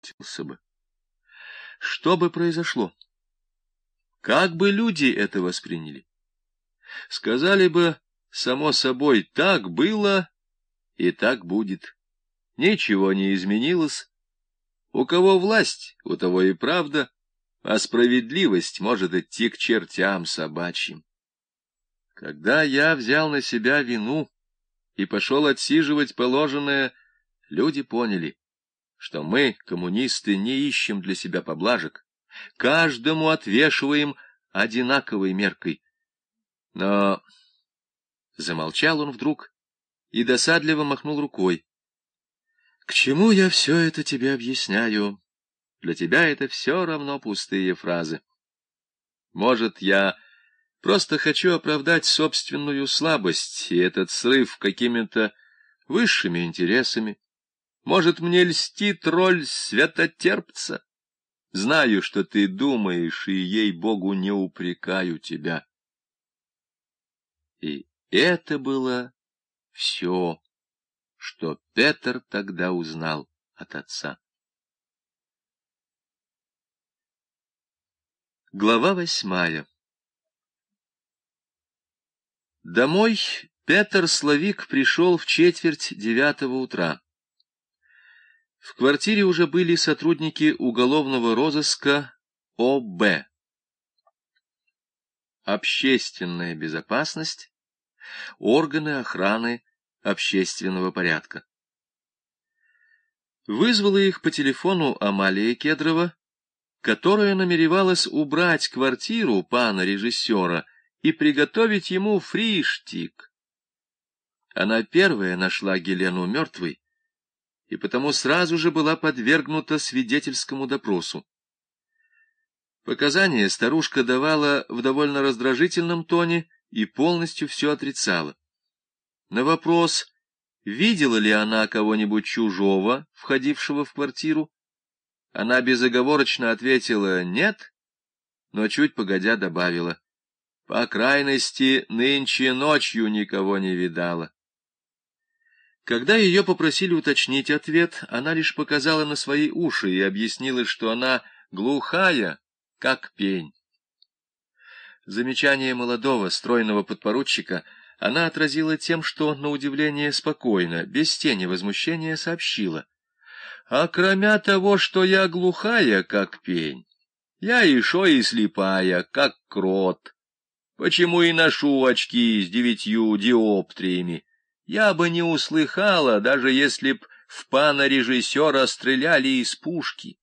бы. Что бы произошло? Как бы люди это восприняли? Сказали бы, само собой, так было и так будет. Ничего не изменилось. У кого власть, у того и правда, а справедливость может идти к чертям собачьим. Когда я взял на себя вину и пошел отсиживать положенное, люди поняли, что мы, коммунисты, не ищем для себя поблажек, каждому отвешиваем одинаковой меркой. Но замолчал он вдруг и досадливо махнул рукой. К чему я все это тебе объясняю? Для тебя это все равно пустые фразы. Может, я просто хочу оправдать собственную слабость и этот срыв какими-то высшими интересами. Может, мне льстит роль святотерпца? Знаю, что ты думаешь, и, ей-богу, не упрекаю тебя. И это было все, что Петр тогда узнал от отца. Глава 8. Домой Петр Славик пришел в 8:45 утра. В квартире уже были сотрудники уголовного розыска ОБ. Общественная безопасность, органы охраны общественного порядка. Вызвала их по телефону Амалия Кедрова, которая намеревалась убрать квартиру пана режиссера и приготовить ему фриштик. Она первая нашла Гелену мертвой, и потому сразу же была подвергнута свидетельскому допросу. Показания старушка давала в довольно раздражительном тоне и полностью все отрицала. На вопрос, видела ли она кого-нибудь чужого, входившего в квартиру, она безоговорочно ответила «нет», но чуть погодя добавила «по крайности, нынче ночью никого не видала». Когда ее попросили уточнить ответ, она лишь показала на свои уши и объяснила, что она глухая, как пень. Замечание молодого, стройного подпоручика она отразила тем, что, на удивление спокойно, без тени возмущения сообщила. «А кроме того, что я глухая, как пень, я еще и слепая, как крот. Почему и ношу очки с 9 диоптриями? Я бы не услыхала, даже если б в пана режиссера стреляли из пушки».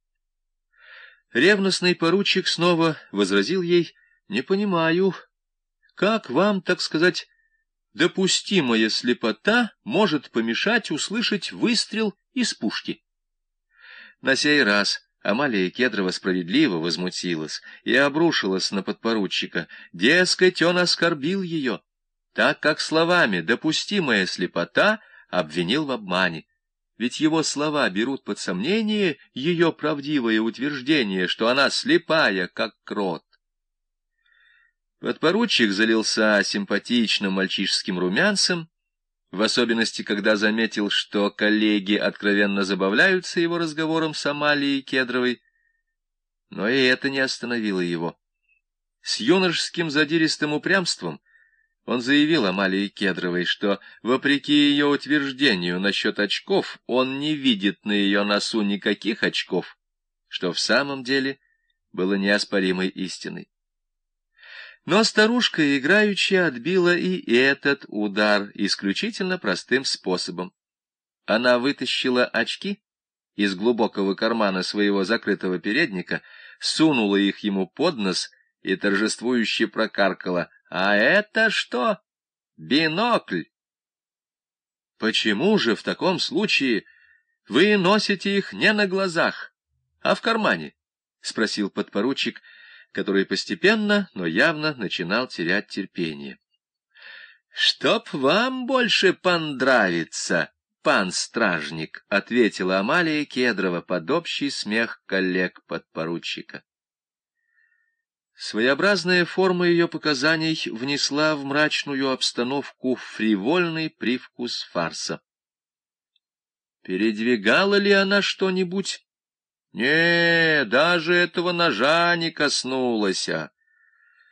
Ревностный поручик снова возразил ей: «Не понимаю, как вам, так сказать, допустимая слепота может помешать услышать выстрел из пушки?» На сей раз Амалия Кедрова справедливо возмутилась и обрушилась на подпоручика. Дескать, он оскорбил ее, так как словами «допустимая слепота» обвинил в обмане. Ведь его слова берут под сомнение ее правдивое утверждение, что она слепая, как крот. Подпоручик залился симпатичным мальчишеским румянцем, в особенности, когда заметил, что коллеги откровенно забавляются его разговором с Амалией Кедровой. Но и это не остановило его. С юношеским задиристым упрямством он заявил Амалии Кедровой, что, вопреки ее утверждению насчет очков, он не видит на ее носу никаких очков, что в самом деле было неоспоримой истиной. Но старушка играючи отбила и этот удар исключительно простым способом. Она вытащила очки из глубокого кармана своего закрытого передника, сунула их ему под нос и торжествующе прокаркала: «А это что? Бинокль!» «Почему же в таком случае вы носите их не на глазах, а в кармане?» — спросил подпоручик, который постепенно, но явно начинал терять терпение. «Чтоб вам больше понравится, пан стражник», — ответила Амалия Кедрова под общий смех коллег подпоручика. Своеобразная форма ее показаний внесла в мрачную обстановку фривольный привкус фарса. Передвигала ли она что-нибудь Не, даже этого ножа не коснулась.